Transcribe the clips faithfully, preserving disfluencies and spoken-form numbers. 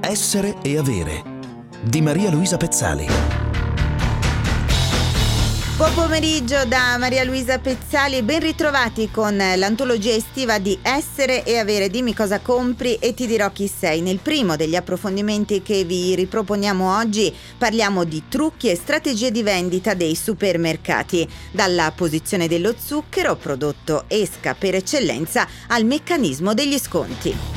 Essere e avere di Maria Luisa Pezzali. Buon pomeriggio da Maria Luisa Pezzali e ben ritrovati con l'antologia estiva di Essere e Avere. Dimmi cosa compri e ti dirò chi sei. Nel primo degli approfondimenti che vi riproponiamo oggi parliamo di trucchi e strategie di vendita dei supermercati, dalla posizione dello zucchero, prodotto esca per eccellenza, al meccanismo degli sconti.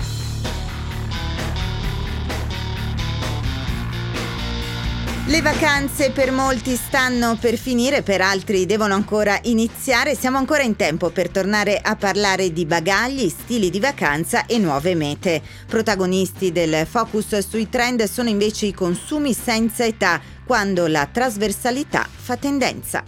Le vacanze per molti stanno per finire, per altri devono ancora iniziare. Siamo ancora in tempo per tornare a parlare di bagagli, stili di vacanza e nuove mete. Protagonisti del focus sui trend sono invece i consumi senza età, quando la trasversalità fa tendenza.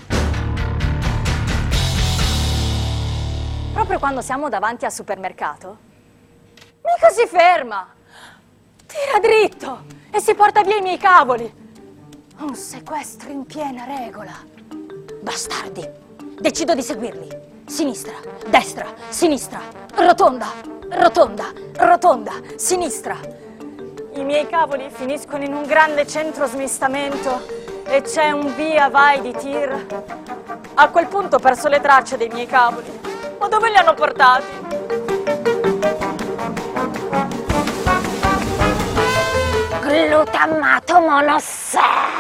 Proprio quando siamo davanti al supermercato, mica si ferma, tira dritto e si porta via i miei cavoli. Un sequestro in piena regola. Bastardi. Decido di seguirli. Sinistra, destra, sinistra, rotonda, rotonda, rotonda, sinistra. I miei cavoli finiscono in un grande centro smistamento e c'è un via vai di tir. A quel punto ho perso le tracce dei miei cavoli. Ma dove li hanno portati? Glutamato monossodico.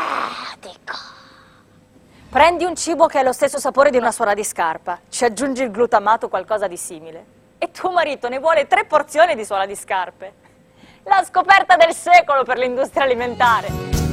Prendi un cibo che ha lo stesso sapore di una suola di scarpa, ci aggiungi il glutamato o qualcosa di simile e tuo marito ne vuole tre porzioni di suola di scarpe. La scoperta del secolo per l'industria alimentare.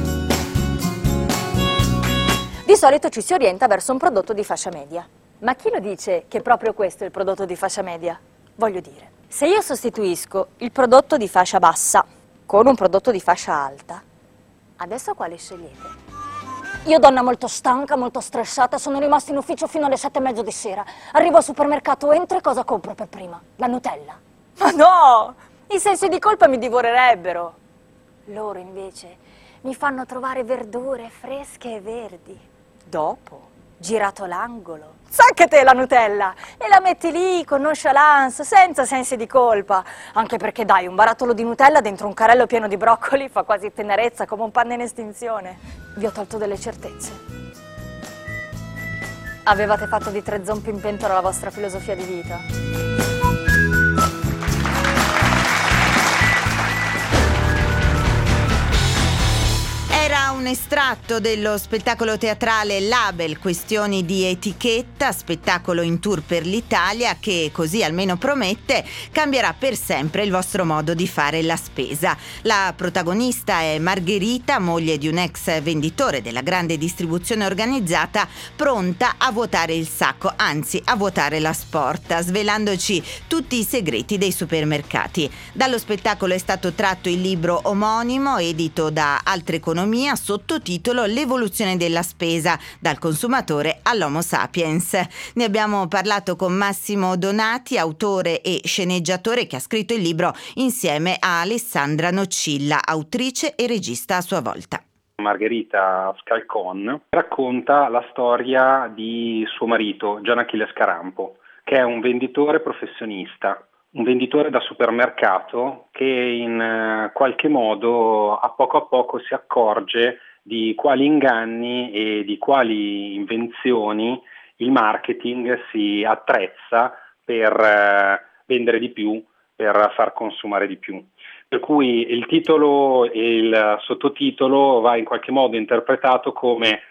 Di solito ci si orienta verso un prodotto di fascia media. Ma chi lo dice che proprio questo è il prodotto di fascia media? Voglio dire, se io sostituisco il prodotto di fascia bassa con un prodotto di fascia alta, adesso quale scegliete? Io, donna molto stanca, molto stressata, sono rimasta in ufficio fino alle sette e mezzo di sera. Arrivo al supermercato, entro e cosa compro per prima? La Nutella. Ma no! I sensi di colpa mi divorerebbero. Loro invece mi fanno trovare verdure fresche e verdi. Dopo, girato l'angolo, sacca te la Nutella e la metti lì con nonchalance, senza sensi di colpa. Anche perché dai, un barattolo di Nutella dentro un carrello pieno di broccoli fa quasi tenerezza, come un panno in estinzione. Vi ho tolto delle certezze. Avevate fatto di tre zompi in pentola la vostra filosofia di vita. Era un estratto dello spettacolo teatrale Label, questioni di etichetta, spettacolo in tour per l'Italia che, così almeno promette, cambierà per sempre il vostro modo di fare la spesa. La protagonista è Margherita, moglie di un ex venditore della grande distribuzione organizzata, pronta a vuotare il sacco, anzi a vuotare la sporta, svelandoci tutti i segreti dei supermercati. Dallo spettacolo è stato tratto il libro omonimo, edito da Altre Economia, sottotitolo L'evoluzione della spesa, dal consumatore all'Homo sapiens. Ne abbiamo parlato con Massimo Donati, autore e sceneggiatore, che ha scritto il libro insieme a Alessandra Nocilla, autrice e regista a sua volta. Margherita Scalcon racconta la storia di suo marito, Gian Achille Scarampo, che è un venditore professionista, un venditore da supermercato che in qualche modo a poco a poco si accorge di quali inganni e di quali invenzioni il marketing si attrezza per eh, vendere di più, per far consumare di più. Per cui il titolo e il sottotitolo va in qualche modo interpretato come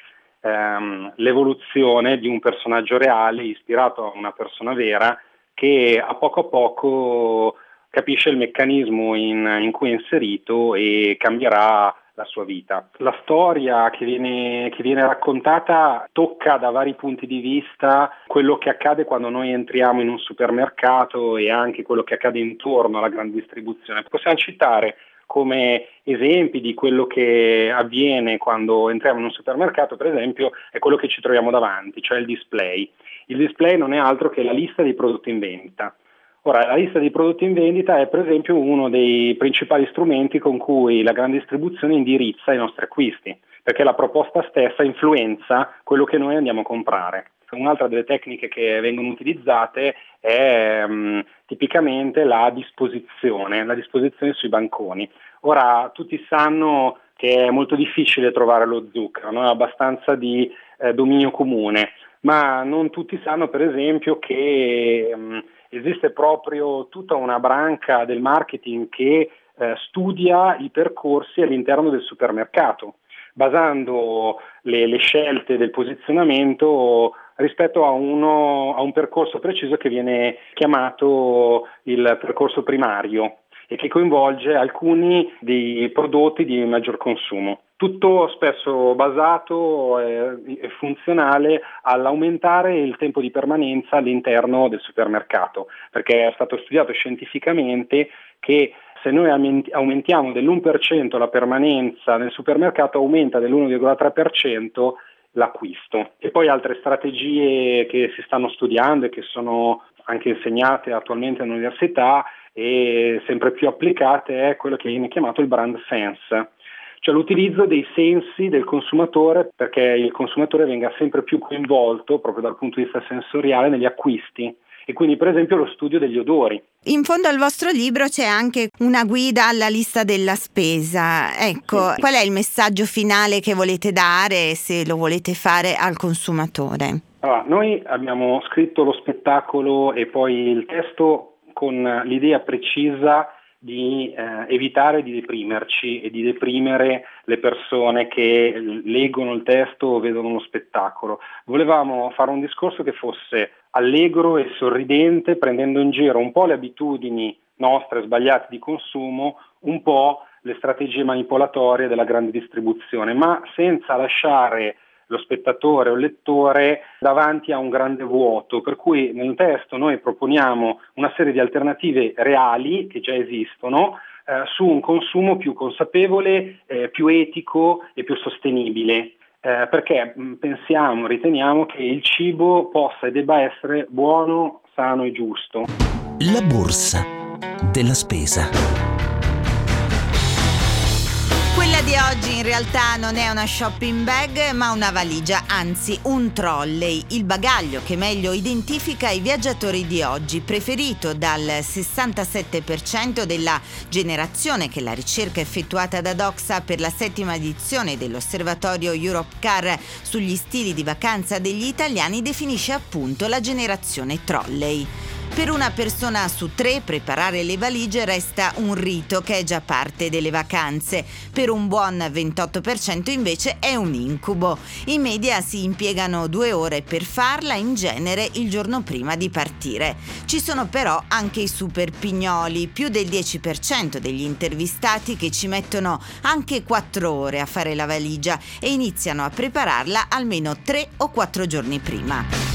ehm, l'evoluzione di un personaggio reale ispirato a una persona vera, che a poco a poco capisce il meccanismo in, in cui è inserito e cambierà la sua vita. La storia che viene, che viene raccontata tocca da vari punti di vista quello che accade quando noi entriamo in un supermercato e anche quello che accade intorno alla grande distribuzione. Possiamo citare come esempi di quello che avviene quando entriamo in un supermercato, per esempio, è quello che ci troviamo davanti, cioè il display. Il display non è altro che la lista dei prodotti in vendita. Ora, la lista dei prodotti in vendita è per esempio uno dei principali strumenti con cui la grande distribuzione indirizza i nostri acquisti, perché la proposta stessa influenza quello che noi andiamo a comprare. Un'altra delle tecniche che vengono utilizzate è um, tipicamente la disposizione, la disposizione sui banconi. Ora tutti sanno che è molto difficile trovare lo zucchero, no? È abbastanza di eh, dominio comune, ma non tutti sanno per esempio che um, esiste proprio tutta una branca del marketing che eh, studia i percorsi all'interno del supermercato, basando le, le scelte del posizionamento rispetto a, uno, a un percorso preciso che viene chiamato il percorso primario e che coinvolge alcuni dei prodotti di maggior consumo. Tutto spesso basato e eh, funzionale all'aumentare il tempo di permanenza all'interno del supermercato, perché è stato studiato scientificamente che se noi aumentiamo dell'uno per cento la permanenza nel supermercato, aumenta dell'uno virgola tre per cento l'acquisto. E poi altre strategie che si stanno studiando e che sono anche insegnate attualmente all'università e sempre più applicate è quello che viene chiamato il brand sense, cioè l'utilizzo dei sensi del consumatore perché il consumatore venga sempre più coinvolto proprio dal punto di vista sensoriale negli acquisti. E quindi per esempio lo studio degli odori. In fondo al vostro libro c'è anche una guida alla lista della spesa. Ecco, sì. Qual è il messaggio finale che volete dare, se lo volete fare, al consumatore? Allora, noi abbiamo scritto lo spettacolo e poi il testo con l'idea precisa di eh, evitare di deprimerci e di deprimere le persone che leggono il testo o vedono lo spettacolo. Volevamo fare un discorso che fosse allegro e sorridente, prendendo in giro un po' le abitudini nostre sbagliate di consumo, un po' le strategie manipolatorie della grande distribuzione, ma senza lasciare lo spettatore o il lettore davanti a un grande vuoto, per cui nel testo noi proponiamo una serie di alternative reali che già esistono eh, su un consumo più consapevole, eh, più etico e più sostenibile. Eh, perché mh, pensiamo, riteniamo che il cibo possa e debba essere buono, sano e giusto. La borsa della spesa. Quella di oggi in realtà non è una shopping bag, ma una valigia, anzi un trolley, il bagaglio che meglio identifica i viaggiatori di oggi, preferito dal sessantasette per cento della generazione che la ricerca effettuata da Doxa per la settima edizione dell'osservatorio Europcar sugli stili di vacanza degli italiani definisce appunto la generazione trolley. Per una persona su tre preparare le valigie resta un rito che è già parte delle vacanze. Per un buon ventotto per cento invece è un incubo. In media si impiegano due ore per farla, in genere il giorno prima di partire. Ci sono però anche i super pignoli, più del dieci per cento degli intervistati che ci mettono anche quattro ore a fare la valigia e iniziano a prepararla almeno tre o quattro giorni prima.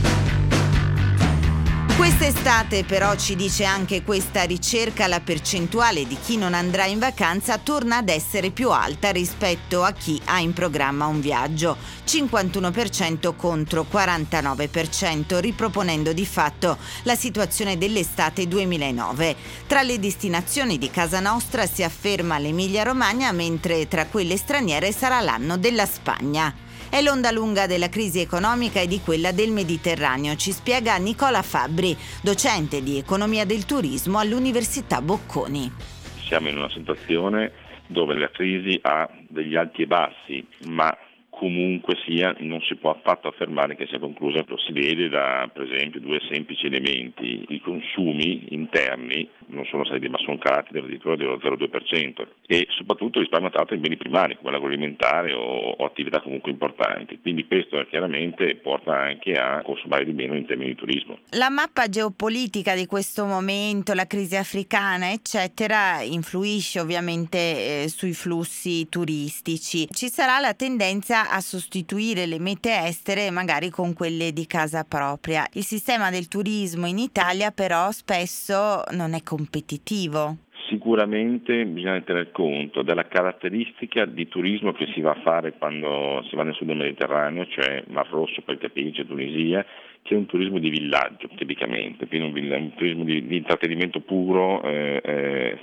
Quest'estate però, ci dice anche questa ricerca, la percentuale di chi non andrà in vacanza torna ad essere più alta rispetto a chi ha in programma un viaggio, cinquantuno per cento contro quarantanove per cento, riproponendo di fatto la situazione dell'estate duemilanove. Tra le destinazioni di casa nostra si afferma l'Emilia-Romagna, mentre tra quelle straniere sarà l'anno della Spagna. È l'onda lunga della crisi economica e di quella del Mediterraneo, ci spiega Nicola Fabbri, docente di economia del turismo all'Università Bocconi. Siamo in una situazione dove la crisi ha degli alti e bassi, ma comunque sia non si può affatto affermare che sia conclusa. Lo si vede da, per esempio, due semplici elementi: i consumi interni non sono stati, ma sono calati addirittura dello zero virgola due per cento, e soprattutto il risparmio tratto in beni primari come l'agroalimentare o, o attività comunque importanti. Quindi questo chiaramente porta anche a consumare di meno in termini di turismo. La mappa geopolitica di questo momento, la crisi africana eccetera, influisce ovviamente eh, sui flussi turistici. Ci sarà la tendenza a sostituire le mete estere magari con quelle di casa propria. Il sistema del turismo in Italia però spesso non è competitivo. Sicuramente bisogna tener conto della caratteristica di turismo che si va a fare quando si va nel sud del Mediterraneo, cioè Mar Rosso, poi Capice, Tunisia, che è un turismo di villaggio tipicamente, quindi un, un turismo di, di intrattenimento puro, eh, eh, fatto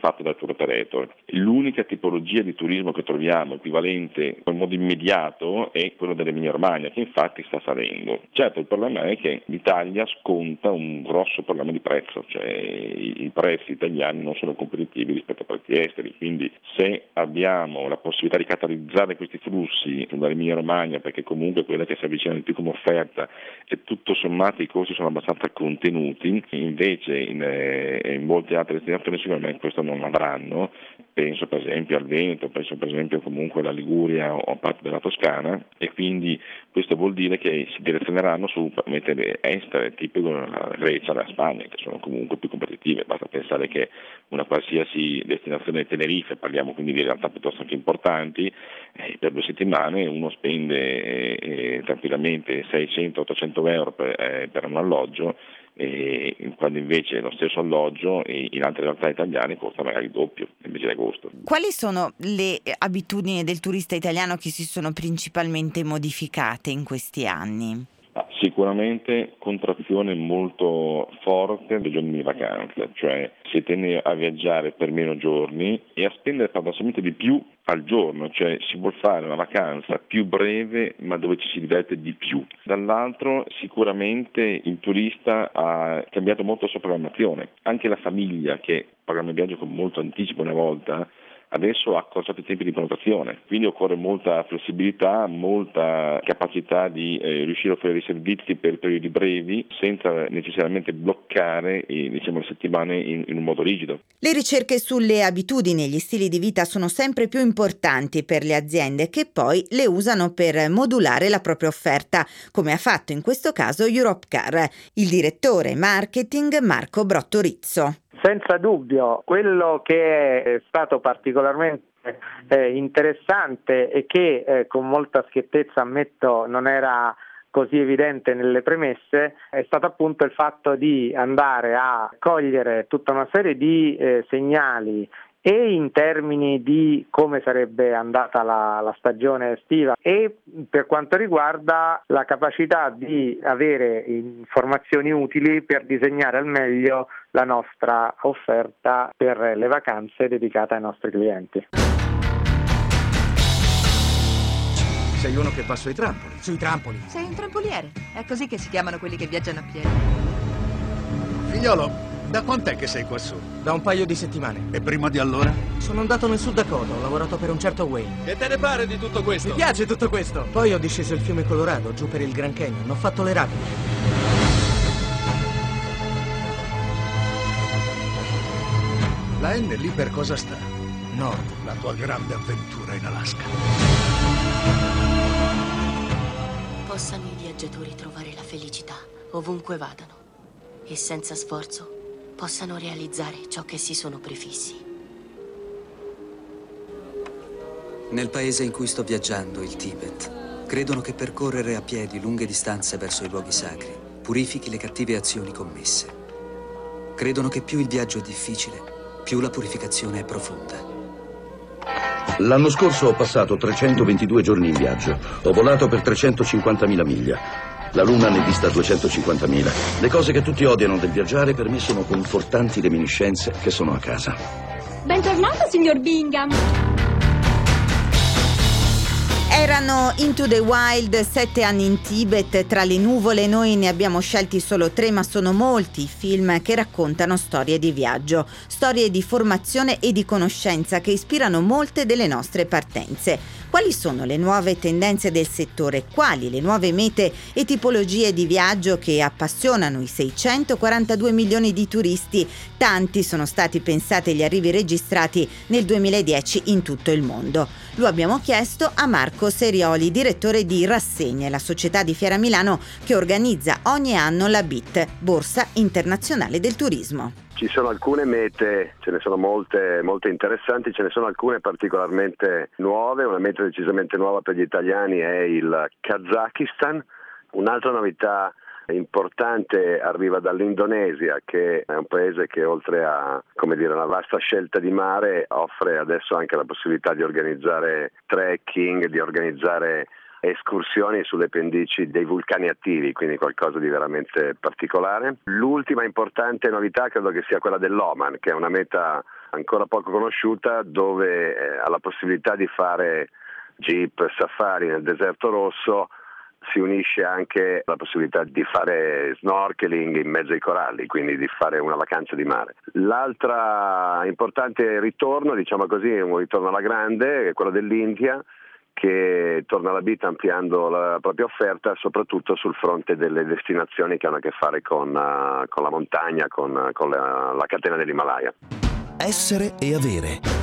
fatto dal tour operator. L'unica tipologia di turismo che troviamo equivalente in modo immediato è quello dell'Emilia Romagna, che infatti sta salendo. Certo, il problema è che l'Italia sconta un grosso problema di prezzo, cioè i, i prezzi italiani non sono competitivi rispetto a prezzi esteri, quindi se abbiamo la possibilità di catalizzare questi flussi dall'Emilia Romagna, perché comunque quella che si avvicina di più come offerta e tutto sommato i costi sono abbastanza contenuti, invece in, eh, in molte altre destinazioni sicuramente questo non avranno. Penso per esempio al Veneto, penso per esempio comunque alla Liguria o a parte della Toscana, e quindi questo vuol dire che si direzioneranno su mete estere, tipo la Grecia, la Spagna, che sono comunque più competitive. Basta pensare che una qualsiasi destinazione Tenerife, parliamo quindi di realtà piuttosto anche importanti, eh, per due settimane uno spende eh, tranquillamente seicento ottocento euro per, eh, per un alloggio, e quando invece lo stesso alloggio in altre realtà italiane costa magari il doppio invece di agosto. Quali sono le abitudini del turista italiano che si sono principalmente modificate in questi anni? Ah, sicuramente contrazione molto forte dei giorni di vacanza, cioè si tende a viaggiare per meno giorni e a spendere paradossalmente di più al giorno, cioè si vuol fare una vacanza più breve ma dove ci si diverte di più. Dall'altro sicuramente il turista ha cambiato molto la sua programmazione, anche la famiglia che programma il viaggio con molto anticipo una volta, adesso ha accorciato i tempi di prenotazione, quindi occorre molta flessibilità, molta capacità di eh, riuscire a offrire dei servizi per periodi brevi senza necessariamente bloccare eh, diciamo, le settimane in, in un modo rigido. Le ricerche sulle abitudini e gli stili di vita sono sempre più importanti per le aziende che poi le usano per modulare la propria offerta, come ha fatto in questo caso Europcar. Il direttore marketing Marco Brotto-Rizzo. Senza dubbio, quello che è stato particolarmente eh, interessante e che eh, con molta schiettezza ammetto non era così evidente nelle premesse è stato appunto il fatto di andare a cogliere tutta una serie di eh, segnali e in termini di come sarebbe andata la, la stagione estiva e per quanto riguarda la capacità di avere informazioni utili per disegnare al meglio la nostra offerta per le vacanze dedicate ai nostri clienti. Sei uno che va sui trampoli. Sui trampoli? Sei un trampoliere. È così che si chiamano quelli che viaggiano a piedi. Figliolo, da quant'è che sei quassù? Da un paio di settimane. E prima di allora? Sono andato nel Sud Dakota, ho lavorato per un certo Wayne. Che te ne pare di tutto questo? Mi piace tutto questo. Poi ho disceso il fiume Colorado, giù per il Grand Canyon, ho fatto le rapide. La N lì per cosa sta? Nord. La tua grande avventura in Alaska. Possano i viaggiatori trovare la felicità ovunque vadano e senza sforzo possano realizzare ciò che si sono prefissi. Nel paese in cui sto viaggiando, il Tibet, credono che percorrere a piedi lunghe distanze verso i luoghi sacri purifichi le cattive azioni commesse. Credono che più il viaggio è difficile, più la purificazione è profonda. L'anno scorso ho passato trecentoventidue giorni in viaggio. Ho volato per trecentocinquantamila miglia. La Luna ne è vista duecentocinquantamila. Le cose che tutti odiano del viaggiare per me sono confortanti reminiscenze che sono a casa. Bentornato, signor Bingham. Erano Into the Wild, sette anni in Tibet, tra le nuvole. Noi ne abbiamo scelti solo tre, ma sono molti i film che raccontano storie di viaggio, storie di formazione e di conoscenza che ispirano molte delle nostre partenze. Quali sono le nuove tendenze del settore? Quali le nuove mete e tipologie di viaggio che appassionano i seicentoquarantadue milioni di turisti? Tanti sono stati pensati gli arrivi registrati nel duemiladieci in tutto il mondo. Lo abbiamo chiesto a Marco Serioli, direttore di Rassegne, la società di Fiera Milano che organizza ogni anno la B I T, Borsa Internazionale del Turismo. Ci sono alcune mete, ce ne sono molte, molte interessanti, ce ne sono alcune particolarmente nuove. Una meta decisamente nuova per gli italiani è il Kazakistan. Un'altra novità importante arriva dall'Indonesia, che è un paese che oltre a, come dire, una vasta scelta di mare offre adesso anche la possibilità di organizzare trekking, di organizzare escursioni sulle pendici dei vulcani attivi, quindi qualcosa di veramente particolare. L'ultima importante novità credo che sia quella dell'Oman, che è una meta ancora poco conosciuta, dove eh, ha la possibilità di fare jeep, safari nel deserto rosso, si unisce anche la possibilità di fare snorkeling in mezzo ai coralli, quindi di fare una vacanza di mare. L'altra importante ritorno, diciamo così, è un ritorno alla grande, è quello dell'India, che torna alla B I T ampliando la propria offerta, soprattutto sul fronte delle destinazioni che hanno a che fare con, uh, con la montagna, con, con la, la catena dell'Himalaya. Essere e avere.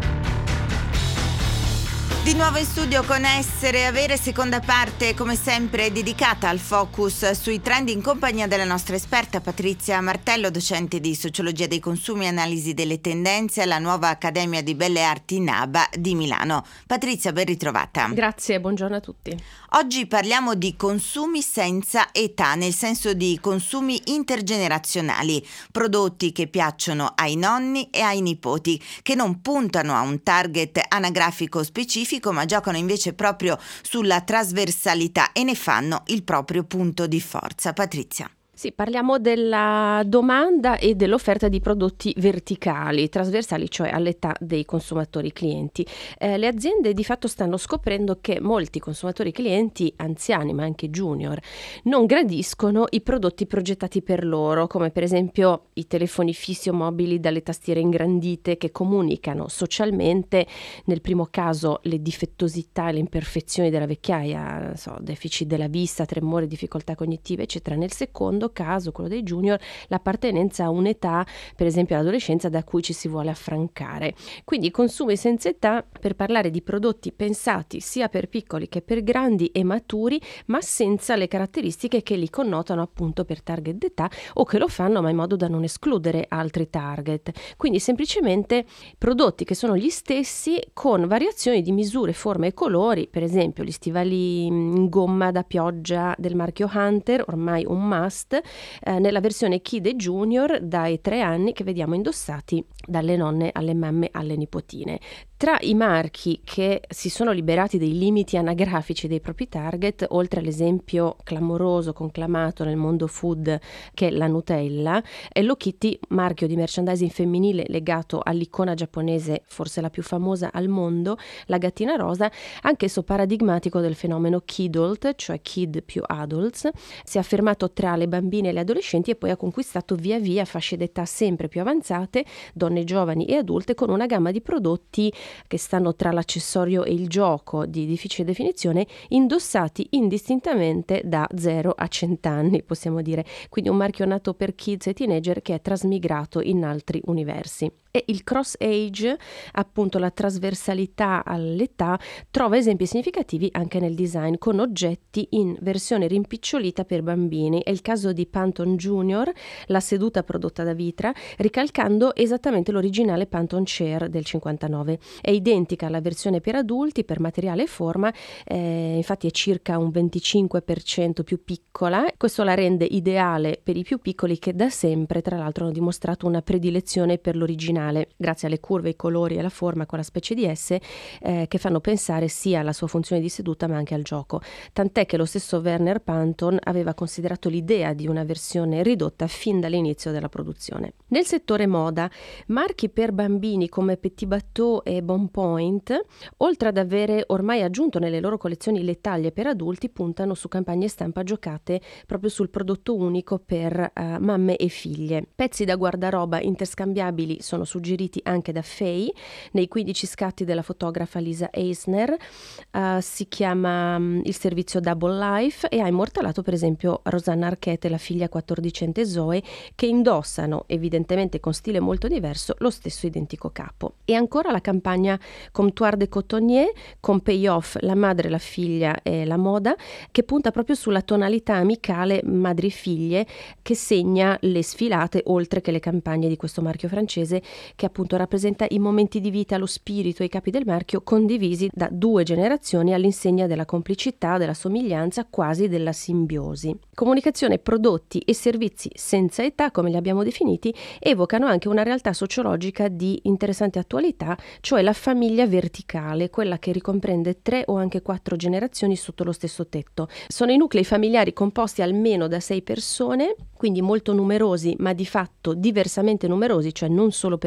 Di nuovo in studio con Essere e Avere, seconda parte come sempre dedicata al focus sui trend in compagnia della nostra esperta Patrizia Martello, docente di Sociologia dei consumi e analisi delle tendenze alla nuova Accademia di Belle Arti NABA di Milano. Patrizia, ben ritrovata. Grazie, buongiorno a tutti. Oggi parliamo di consumi senza età, nel senso di consumi intergenerazionali, prodotti che piacciono ai nonni e ai nipoti, che non puntano a un target anagrafico specifico, ma giocano invece proprio sulla trasversalità e ne fanno il proprio punto di forza. Patrizia. Sì, parliamo della domanda e dell'offerta di prodotti verticali, trasversali, cioè all'età dei consumatori clienti. Eh, le aziende di fatto stanno scoprendo che molti consumatori clienti, anziani ma anche junior, non gradiscono i prodotti progettati per loro, come per esempio i telefoni fissi o mobili dalle tastiere ingrandite che comunicano socialmente, nel primo caso le difettosità e le imperfezioni della vecchiaia, non so, deficit della vista, tremore, difficoltà cognitive, eccetera. Nel secondo caso, quello dei junior, l'appartenenza a un'età, per esempio l'adolescenza, da cui ci si vuole affrancare. Quindi consumi senza età per parlare di prodotti pensati sia per piccoli che per grandi e maturi, ma senza le caratteristiche che li connotano appunto per target d'età, o che lo fanno ma in modo da non escludere altri target. Quindi semplicemente prodotti che sono gli stessi con variazioni di misure, forme e colori, per esempio gli stivali in gomma da pioggia del marchio Hunter, ormai un must, Eh, nella versione Kid e Junior dai tre anni, che vediamo indossati dalle nonne alle mamme alle nipotine. Tra i marchi che si sono liberati dei limiti anagrafici dei propri target, oltre all'esempio clamoroso, conclamato nel mondo food che è la Nutella, Hello Kitty, marchio di merchandising femminile legato all'icona giapponese forse la più famosa al mondo, la gattina rosa, anch'esso paradigmatico del fenomeno kidult, cioè kid più adults, si è affermato tra le bambine e le adolescenti e poi ha conquistato via via fasce d'età sempre più avanzate, donne giovani e adulte, con una gamma di prodotti che stanno tra l'accessorio e il gioco di difficile definizione, indossati indistintamente da zero a cento anni, possiamo dire. Quindi un marchio nato per kids e teenager che è trasmigrato in altri universi. E il cross age, appunto la trasversalità all'età, trova esempi significativi anche nel design, con oggetti in versione rimpicciolita per bambini. È il caso di Pantone Junior, la seduta prodotta da Vitra, ricalcando esattamente l'originale Pantone Chair del cinquantanove. È identica alla versione per adulti per materiale e forma, eh, infatti è circa un venticinque per cento più piccola. Questo la rende ideale per i più piccoli, che da sempre tra l'altro hanno dimostrato una predilezione per l'originale, grazie alle curve, ai colori e alla forma con la specie di S, eh, che fanno pensare sia alla sua funzione di seduta ma anche al gioco. Tant'è che lo stesso Werner Pantone aveva considerato l'idea di una versione ridotta fin dall'inizio della produzione. Nel settore moda, marchi per bambini come Petit Bateau e Bon Point, oltre ad avere ormai aggiunto nelle loro collezioni le taglie per adulti, puntano su campagne stampa giocate proprio sul prodotto unico per uh, mamme e figlie. Pezzi da guardaroba interscambiabili sono suggeriti anche da Fay nei quindici scatti della fotografa Lisa Eisner. Uh, si chiama um, il servizio Double Life e ha immortalato per esempio Rosanna Arquette e la figlia quattordicente Zoe, che indossano evidentemente con stile molto diverso lo stesso identico capo. E ancora la campagna Comptoir de Cotonnier con Payoff, la madre, la figlia e la moda, che punta proprio sulla tonalità amicale madri figlie che segna le sfilate, oltre che le campagne di questo marchio francese, che appunto rappresenta i momenti di vita, lo spirito e i capi del marchio condivisi da due generazioni all'insegna della complicità, della somiglianza, quasi della simbiosi. Comunicazione, prodotti e servizi senza età, come li abbiamo definiti, evocano anche una realtà sociologica di interessante attualità, cioè la famiglia verticale, quella che ricomprende tre o anche quattro generazioni sotto lo stesso tetto. Sono i nuclei familiari composti almeno da sei persone, quindi molto numerosi, ma di fatto diversamente numerosi, cioè non solo per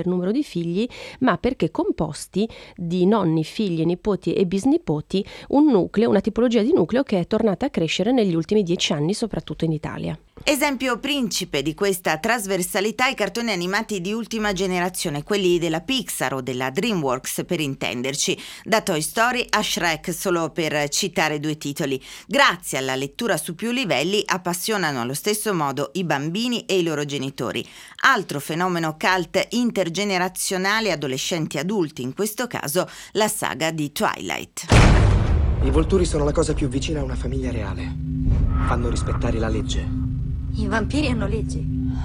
per numero di figli, ma perché composti di nonni, figli, nipoti e bisnipoti, un nucleo, una tipologia di nucleo che è tornata a crescere negli ultimi dieci anni, soprattutto in Italia. Esempio principe di questa trasversalità i cartoni animati di ultima generazione, quelli della Pixar o della DreamWorks per intenderci, da Toy Story a Shrek, solo per citare due titoli. Grazie alla lettura su più livelli appassionano allo stesso modo i bambini e i loro genitori. Altro fenomeno cult intergenerazionale, adolescenti adulti, in questo caso la saga di Twilight. I Volturi sono la cosa più vicina a una famiglia reale. Fanno rispettare la legge. I vampiri hanno leggi.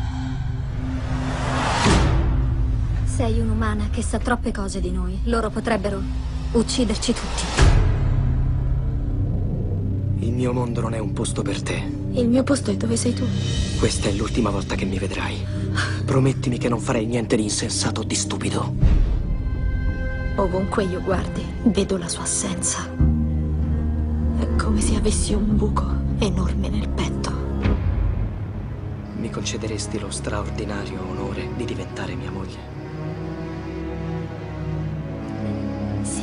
Sei un'umana che sa troppe cose di noi. Loro potrebbero ucciderci tutti. Il mio mondo non è un posto per te. Il mio posto è dove sei tu. Questa è l'ultima volta che mi vedrai. Promettimi che non farai niente di insensato o di stupido. Ovunque io guardi, vedo la sua assenza. È come se avessi un buco enorme nel petto. Mi concederesti lo straordinario onore di diventare mia moglie? Sì.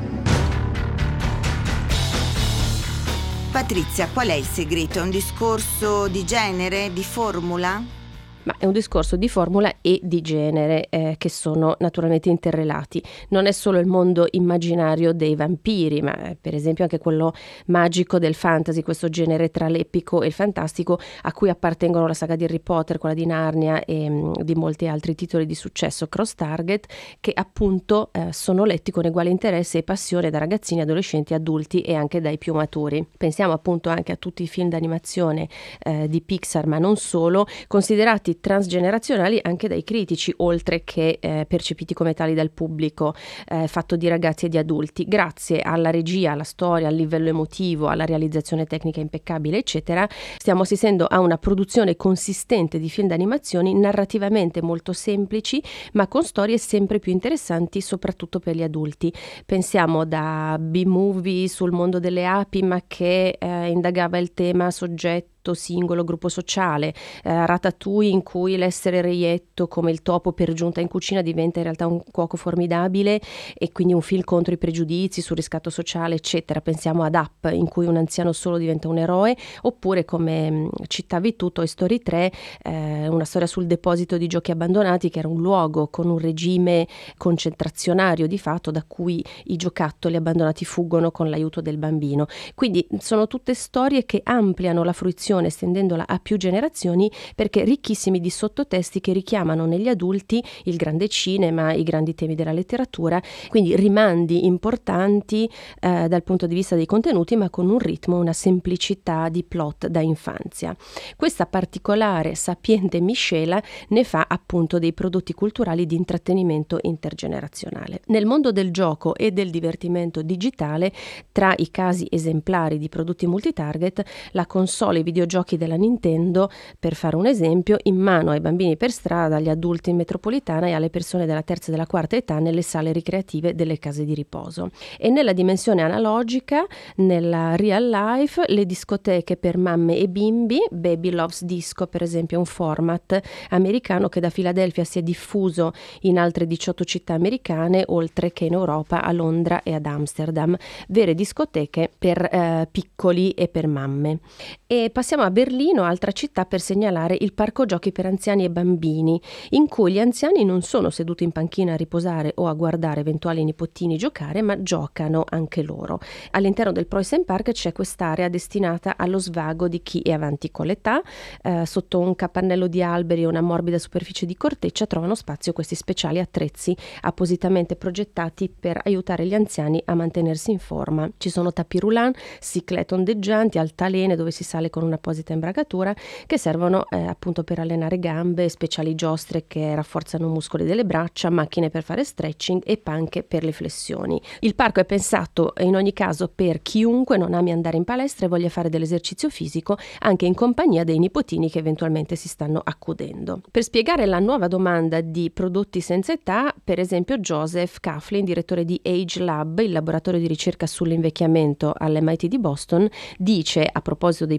Patrizia, qual è il segreto? È un discorso di genere, di formula? Ma è un discorso di formula e di genere eh, che sono naturalmente interrelati. Non è solo il mondo immaginario dei vampiri, ma eh, per esempio anche quello magico del fantasy, questo genere tra l'epico e il fantastico a cui appartengono la saga di Harry Potter, quella di Narnia e mh, di molti altri titoli di successo cross target, che appunto eh, sono letti con uguale interesse e passione da ragazzini, adolescenti, adulti e anche dai più maturi. Pensiamo appunto anche a tutti i film d'animazione eh, di Pixar, ma non solo, considerati transgenerazionali anche dai critici, oltre che eh, percepiti come tali dal pubblico, eh, fatto di ragazzi e di adulti, grazie alla regia, alla storia, al livello emotivo, alla realizzazione tecnica impeccabile, eccetera. Stiamo assistendo a una produzione consistente di film d'animazioni narrativamente molto semplici, ma con storie sempre più interessanti, soprattutto per gli adulti. Pensiamo da B-movie sul mondo delle api, ma che eh, indagava il tema soggetto singolo, gruppo sociale, eh, Ratatouille, in cui l'essere reietto come il topo per giunta in cucina diventa in realtà un cuoco formidabile, e quindi un film contro i pregiudizi sul riscatto sociale, eccetera. Pensiamo ad Up, in cui un anziano solo diventa un eroe, oppure, come mh, citavi tu, Toy Story tre, eh, una storia sul deposito di giochi abbandonati, che era un luogo con un regime concentrazionario di fatto, da cui i giocattoli abbandonati fuggono con l'aiuto del bambino. Quindi sono tutte storie che ampliano la fruizione, estendendola a più generazioni, perché ricchissimi di sottotesti che richiamano negli adulti il grande cinema, i grandi temi della letteratura, quindi rimandi importanti eh, dal punto di vista dei contenuti, ma con un ritmo, una semplicità di plot da infanzia. Questa particolare sapiente miscela ne fa appunto dei prodotti culturali di intrattenimento intergenerazionale. Nel mondo del gioco e del divertimento digitale, tra i casi esemplari di prodotti multitarget, la console e i videogiochi della Nintendo, per fare un esempio, in mano ai bambini per strada, agli adulti in metropolitana e alle persone della terza e della quarta età nelle sale ricreative delle case di riposo. E nella dimensione analogica, nella real life, le discoteche per mamme e bimbi, Baby Loves Disco per esempio, è un format americano che da Filadelfia si è diffuso in altre diciotto città americane, oltre che in Europa, a Londra e ad Amsterdam, vere discoteche per eh, piccoli e per mamme. E passiamo a Berlino, altra città, per segnalare il parco giochi per anziani e bambini, in cui gli anziani non sono seduti in panchina a riposare o a guardare eventuali nipotini giocare, ma giocano anche loro. All'interno del Preußen Park c'è quest'area destinata allo svago di chi è avanti con l'età. Eh, sotto un capannello di alberi e una morbida superficie di corteccia trovano spazio questi speciali attrezzi appositamente progettati per aiutare gli anziani a mantenersi in forma. Ci sono tapis roulant, cyclette ondeggianti, altalene dove si sale con un'apposita imbragatura, che servono eh, appunto per allenare gambe, speciali giostre che rafforzano i muscoli delle braccia, macchine per fare stretching e panche per le flessioni. Il parco è pensato in ogni caso per chiunque non ami andare in palestra e voglia fare dell'esercizio fisico, anche in compagnia dei nipotini che eventualmente si stanno accudendo. Per spiegare la nuova domanda di prodotti senza età, per esempio Joseph Coughlin, direttore di Age Lab, il laboratorio di ricerca sull'invecchiamento all'M I T di Boston, dice a proposito dei prodotti per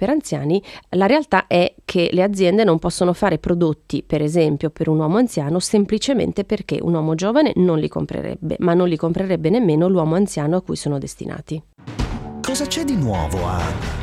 per anziani, la realtà è che le aziende non possono fare prodotti, per esempio, per un uomo anziano semplicemente perché un uomo giovane non li comprerebbe, ma non li comprerebbe nemmeno l'uomo anziano a cui sono destinati. Cosa c'è di nuovo a...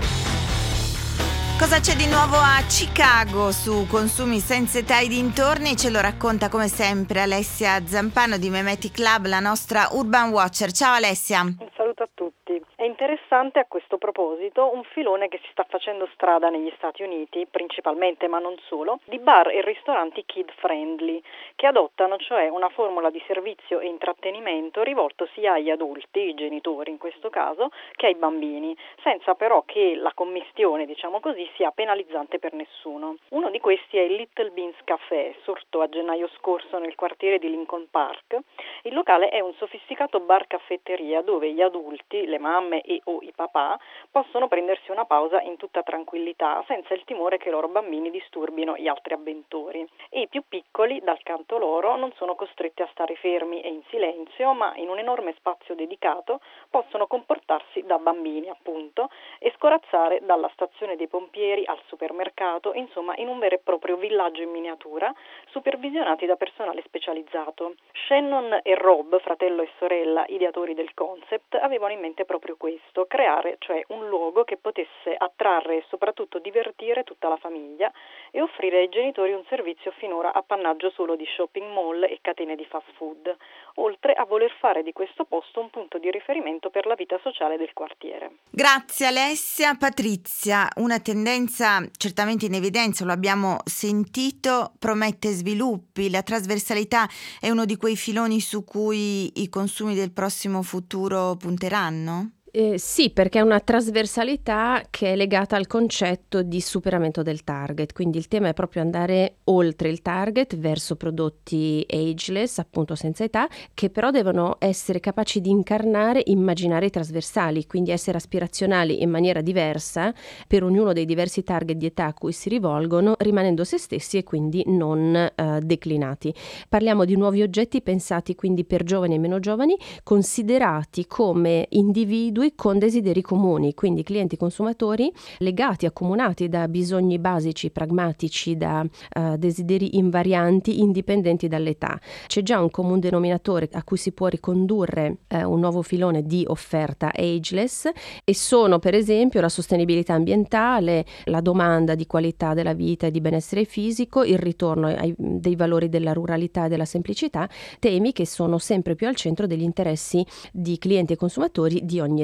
Cosa c'è di nuovo a Chicago su consumi senza età e dintorni? Ce lo racconta come sempre Alessia Zampano di Memetic Lab, la nostra Urban Watcher. Ciao Alessia. Un saluto a tutti. È interessante a questo proposito un filone che si sta facendo strada negli Stati Uniti, principalmente ma non solo, di bar e ristoranti kid friendly, che adottano cioè una formula di servizio e intrattenimento rivolto sia agli adulti, i genitori in questo caso, che ai bambini, senza però che la commistione, diciamo così, sia penalizzante per nessuno. Uno di questi è il Little Beans Café, sorto a gennaio scorso nel quartiere di Lincoln Park. Il locale è un sofisticato bar-caffetteria dove gli adulti, le mamme e o i papà possono prendersi una pausa in tutta tranquillità, senza il timore che i loro bambini disturbino gli altri avventori. E i più piccoli, dal canto loro, non sono costretti a stare fermi e in silenzio, ma in un enorme spazio dedicato possono comportarsi da bambini, appunto, e scorazzare dalla stazione dei pompieri al supermercato, insomma in un vero e proprio villaggio in miniatura, supervisionati da personale specializzato. Shannon e Rob, fratello e sorella, ideatori del concept, avevano in mente proprio questo, creare cioè un luogo che potesse attrarre e soprattutto divertire tutta la famiglia e offrire ai genitori un servizio finora appannaggio solo di shopping mall e catene di fast food, oltre a voler fare di questo posto un punto di riferimento per la vita sociale del quartiere. Grazie Alessia. Patrizia, una tendenza certamente in evidenza, lo abbiamo sentito, promette sviluppi, la trasversalità è uno di quei filoni su cui i consumi del prossimo futuro punteranno? Eh, sì, perché è una trasversalità che è legata al concetto di superamento del target, quindi il tema è proprio andare oltre il target verso prodotti ageless, appunto senza età, che però devono essere capaci di incarnare immaginari trasversali, quindi essere aspirazionali in maniera diversa per ognuno dei diversi target di età a cui si rivolgono, rimanendo se stessi e quindi non eh, declinati. Parliamo di nuovi oggetti pensati quindi per giovani e meno giovani, considerati come individui con desideri comuni, quindi clienti consumatori legati, accomunati da bisogni basici, pragmatici, da uh, desideri invarianti, indipendenti dall'età. C'è già un comune denominatore a cui si può ricondurre uh, un nuovo filone di offerta ageless e sono per esempio la sostenibilità ambientale, la domanda di qualità della vita e di benessere fisico, il ritorno ai, dei valori della ruralità e della semplicità, temi che sono sempre più al centro degli interessi di clienti e consumatori di ogni età.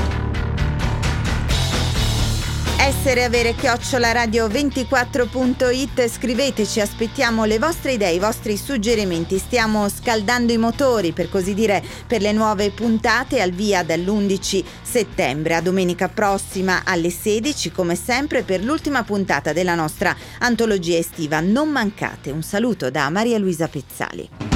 Essere avere chiocciola radio ventiquattro punto it, scriveteci, aspettiamo le vostre idee, i vostri suggerimenti. Stiamo scaldando i motori, per così dire, per le nuove puntate al via dall'undici settembre. A domenica prossima alle sedici, come sempre, per l'ultima puntata della nostra antologia estiva. Non mancate. Un saluto da Maria Luisa Pezzali.